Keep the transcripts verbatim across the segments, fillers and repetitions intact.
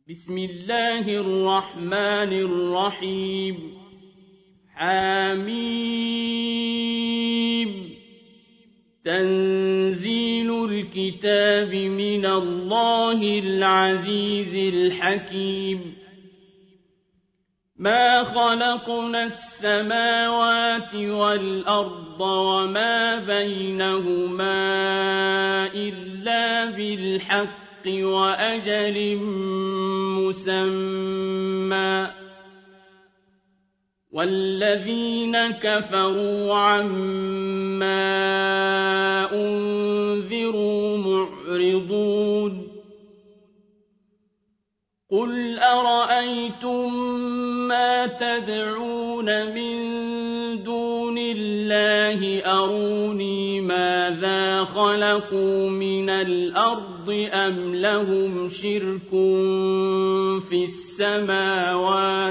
بسم الله الرحمن الرحيم حميم تنزيل الكتاب من الله العزيز الحكيم ما خلقنا السماوات والأرض وما بينهما إلا بالحق وأجل مسمى والذين كفروا عما أنذروا معرضون قل أرأيتم ما تدعون من دون الله أروني ماذا خلقوا من الأرض أم لهم شرك في السماوات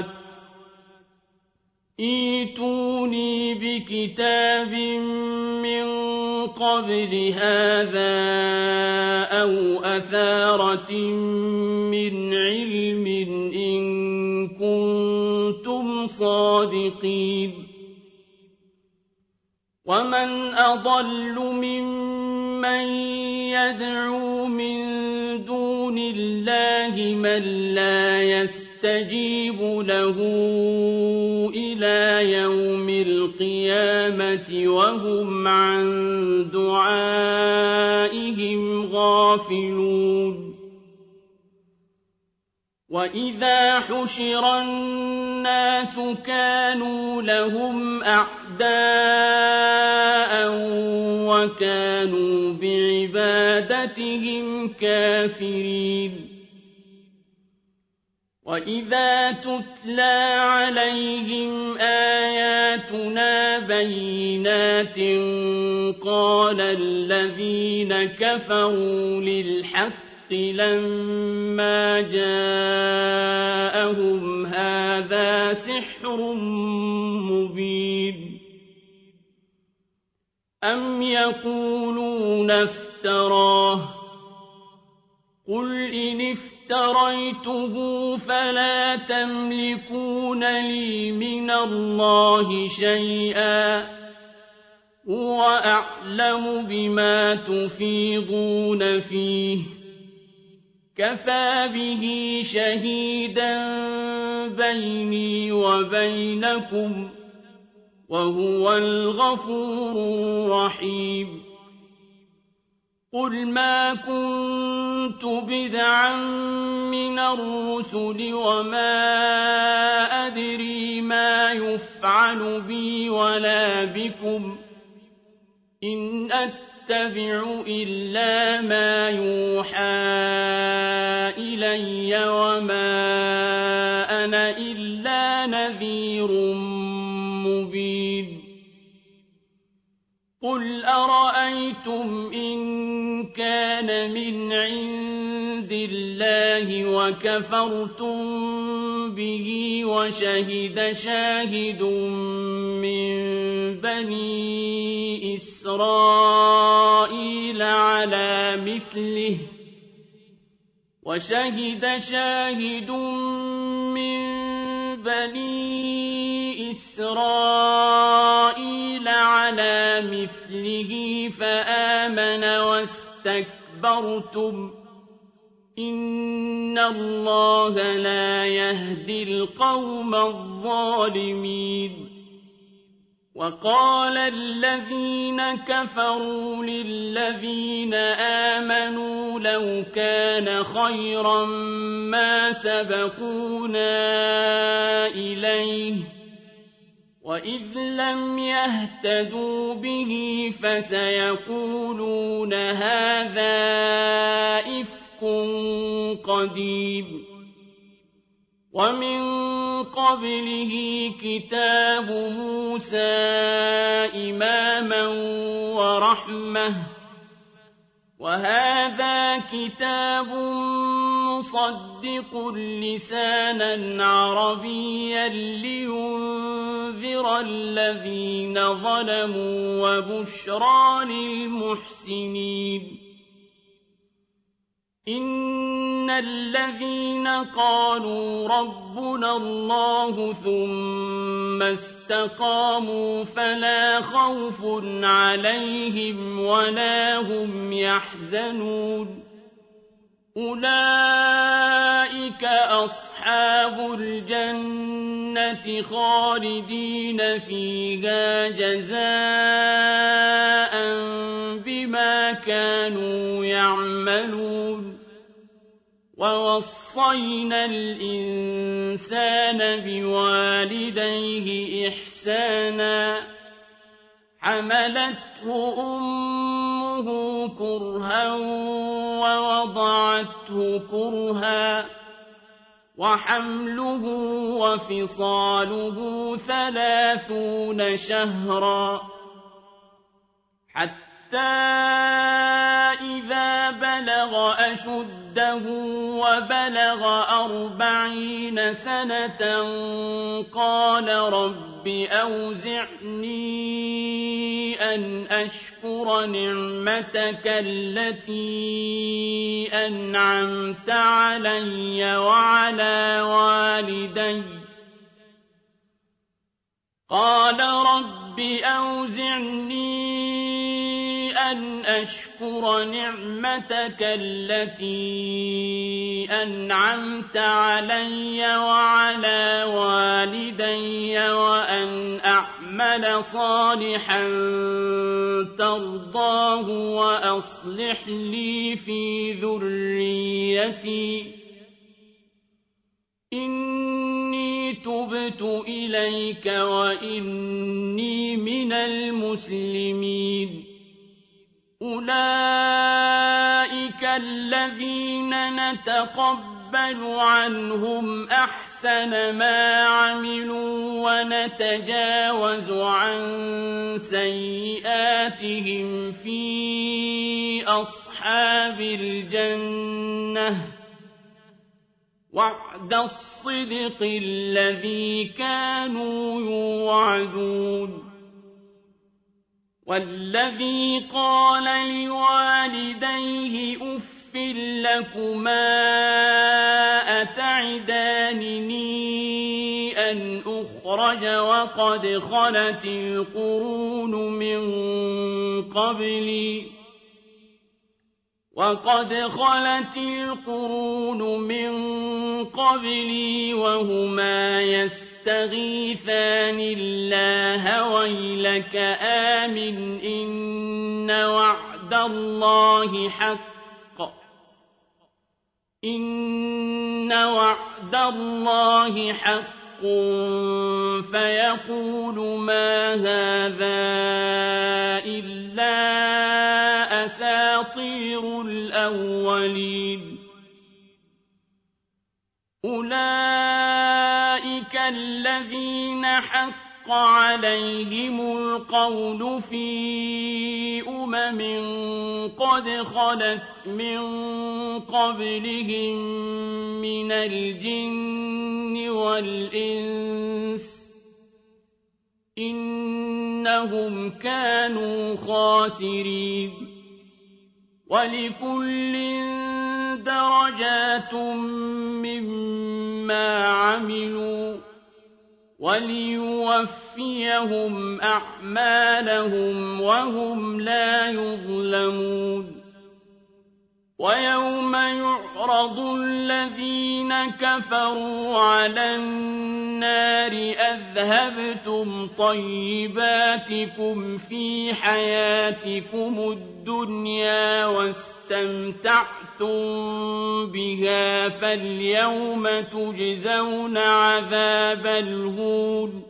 ائتوني بكتاب من قبل هذا أو أثارة من علم إن كنتم صادقين ومن أضل ممن يدعو من دون الله من لا يستجيب له إلى يوم القيامة وهم عن دعائهم غافلون وإذا حشر الناس كانوا لهم أعداء وكانوا بعبادتهم كافرين وإذا تتلى عليهم آياتنا بينات قال الذين كفروا للحق لما جاءهم هذا سحر مبين أم يقولون افتراه قل إن افتريته فلا تملكون لي من الله شيئا هو أعلم بما تفيضون فيه كفى به شهيدا بيني وبينكم وهو الغفور الرحيم قل ما كنت بدعا من الرسل وما أدري ما يفعل بي ولا بكم إن أتبع إلا ما يوحى إلي وما أنا إلا نذير مبين قل أرأيتم إن كان من عند الله وكفرتم به وشهد شاهد من بني إسرائيل على مثله وشهد شاهد من بني إسرائيل على مثله فآمن واستكبرتم إن الله لا يهدي القوم الظالمين وقال الذين كفروا للذين آمنوا لو كان خيرا ما سبقونا إليه وإذ لم يهتدوا به فسيقولون هذا إفك قديم ومن قبله كتاب موسى إماما ورحمة وهذا كتاب مصدق لسانا عربيا لينذر الذين ظلموا وبشرى للمحسنين إن الذين قالوا ربنا الله ثم استقاموا فلا خوف عليهم ولا هم يحزنون أولئك أصحاب الجنة خالدين فيها جزاء بما كانوا يعملون ووصينا الإنسان بوالديه إحسانا حملته أمه كرها ووضعته كرها وحمله وفصاله ثلاثون شهرا حتى إذا بلغ أشده وبلغ أربعين سنة قال رب أوزعني أن أشكر نعمتك التي أنعمت علي وعلى والدي قال رب أوزعني أن أشكر نعمتك التي أنعمت علي وعلى والدي وأن أعمل صالحا ترضاه وأصلح لي في ذريتي إني تبت إليك وإني من المسلمين أولئك الذين نتقبل عنهم أحسن ما عملوا ونتجاوز عن سيئاتهم في أصحاب الجنة وعد الصدق الذي كانوا يوعدون والذي قال لوالديه أف لكما أتعدانني أن أخرج وقد خلت القرون من قبلي وقد خلت القرون من قبلي وهما يستغيثان الله ويلك آمن إن وعد الله حق إن وعد الله حق فيقول ما هذا إلا أساطير الأولين أولئك الذين حق عليهم القول في أمم قد خلت من قبلهم من الجن والإنس إنهم كانوا خاسرين ولكل درجات مما عملوا وليوفيهم أعمالهم وهم لا يظلمون ويوم يعرض الذين كفروا على النار أذهبتم طيباتكم في حياتكم الدنيا واستمتعتم بها فاليوم تجزون عذاب الهون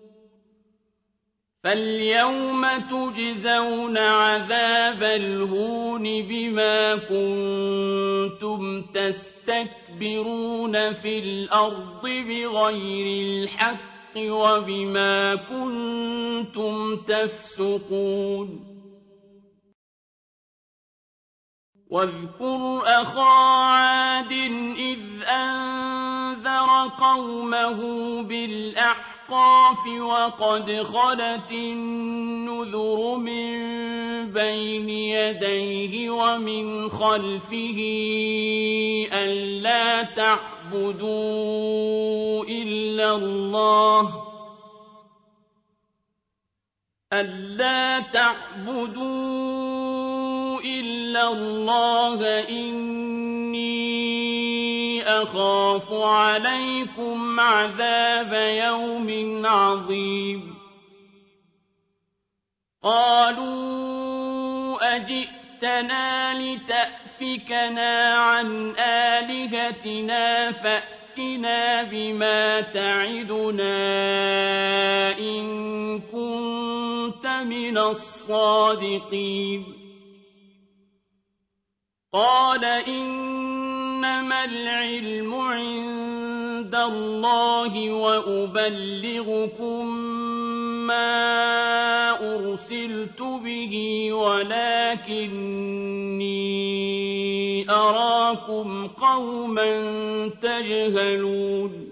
فاليوم تجزون عذاب الهون بما كنتم تستكبرون في الأرض بغير الحق وبما كنتم تفسقون واذكر أخا عاد إذ أنذر قومه بالأحقاف وقد خلت النذر من بين يديه ومن خلفه ألا تعبدوا إلا الله ألا تعبدوا إلا الله إني أخاف عليكم عذاب يوم عظيم قالوا أجئتنا لتأفكنا عن آلهتنا فأتنا بما تعدنا إن كنت من الصادقين قال إنما العلم عند الله وأبلغكم ما أرسلت به ولكني أراكم قوما تجهلون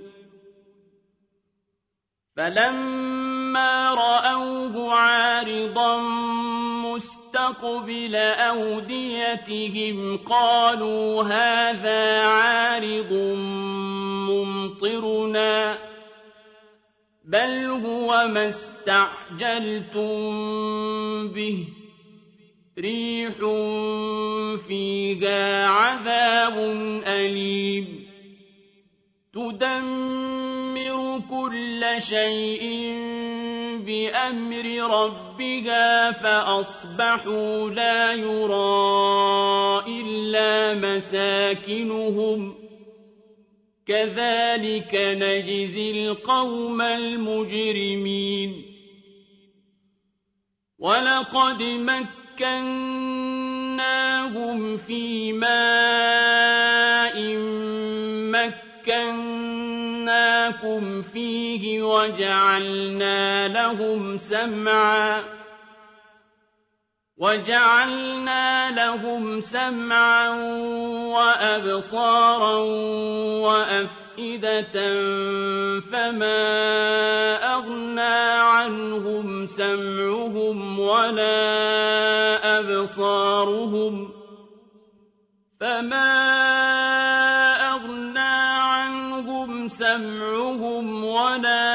فلما رأوه عارضا مستقبل أوديتهم قالوا هذا عارض ممطرنا بل هو ما استعجلتم به ريح فيها عذاب أليم تدمر كل شيء بأمر ربها فأصبحوا لا يرى إلا مساكنهم كذلك نجزي القوم المجرمين ولقد مكناهم في ماء مكناكم فيه وجعلنا لهم سمعا وجعلنا لهم سمعا وأبصارا وأفئدة فما أغنى عنهم سمعهم ولا أبصارهم فما أغنى عنهم سمعهم ولا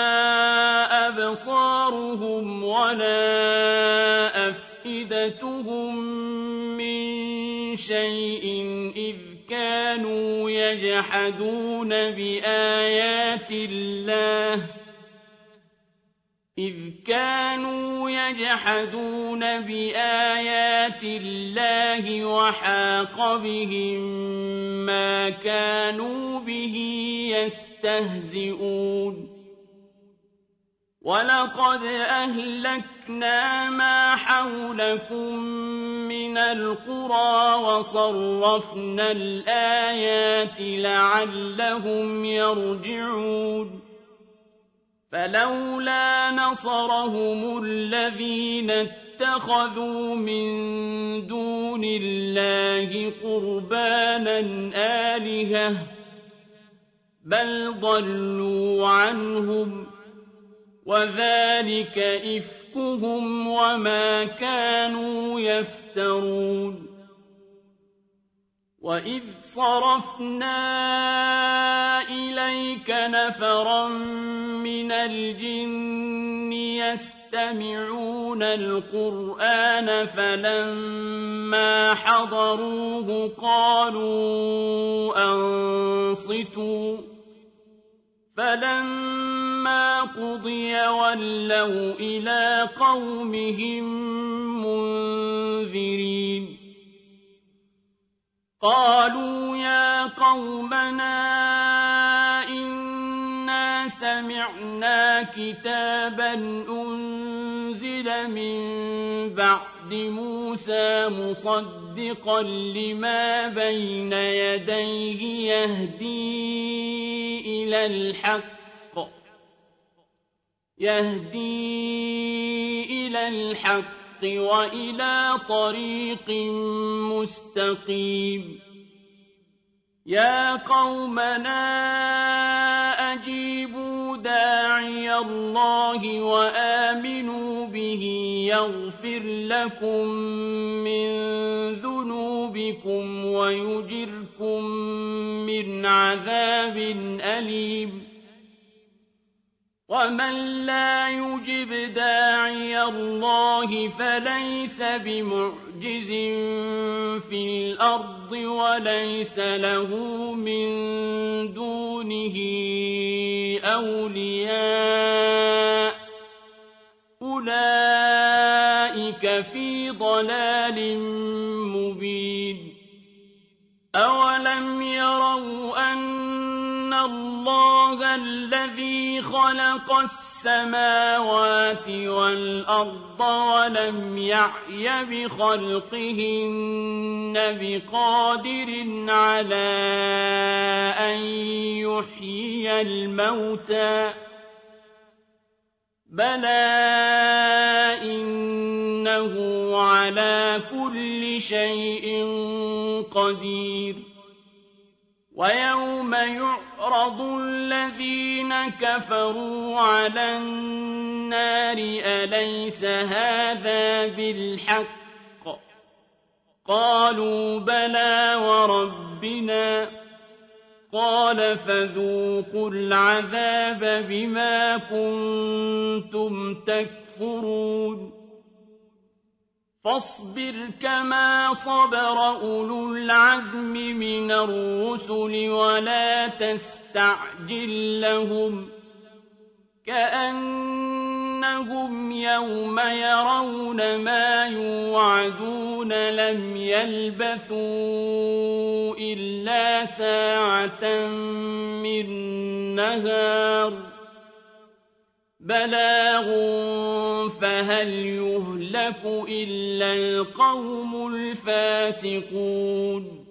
أبصارهم ولا أفئدتهم من شيء إذ كانوا يجحدون بآيات الله إذ كانوا يجحدون بآيات الله وحاق بهم ما كانوا به يستهزئون ولقد أهلكنا ما حولكم من القرى وصرفنا الآيات لعلهم يرجعون فلولا نصرهم الذين اتخذوا من دون الله قربانا آلهة بل ضلوا عنهم وذلك إفكهم وما كانوا يفترون وإذ صرفنا إليك نفرا من الجن يستمعون القرآن فلما حضروه قالوا أنصتوا فلما قضي ولوا إلى قومهم منذرين قالوا يا قومنا إنا سمعنا كتابا أنزل من بعد موسى مصدقا لما بين يديه يهدي إلى الحق يهدي إلى الحق وإلى طريق مستقيم يا قومنا أجيبوا داعي الله وآمنوا به به يغفر لكم من ذنوبكم ويجركم من عذاب أليم ومن لا يجب داعي الله فليس بمعجز في الأرض وليس له من دونه أولياء أولئك في ضلال مبين أولم يروا أن الله الذي خلق السماوات والأرض ولم يعي بخلقهن بقادر على أن يحيي الموتى بلى إنه على كل شيء قدير ويوم يعرض الذين كفروا على النار أليس هذا بالحق قالوا بلى وربنا قال فذوقوا العذاب بما كنتم تكفرون فاصبر كما صبر أولو العزم من الرسل ولا تستعجل لهم كأنهم يوم يرون ما يوعدون لم يلبثوا إلا ساعة من نهار بلاغ فهل يهلك إلا القوم الفاسقون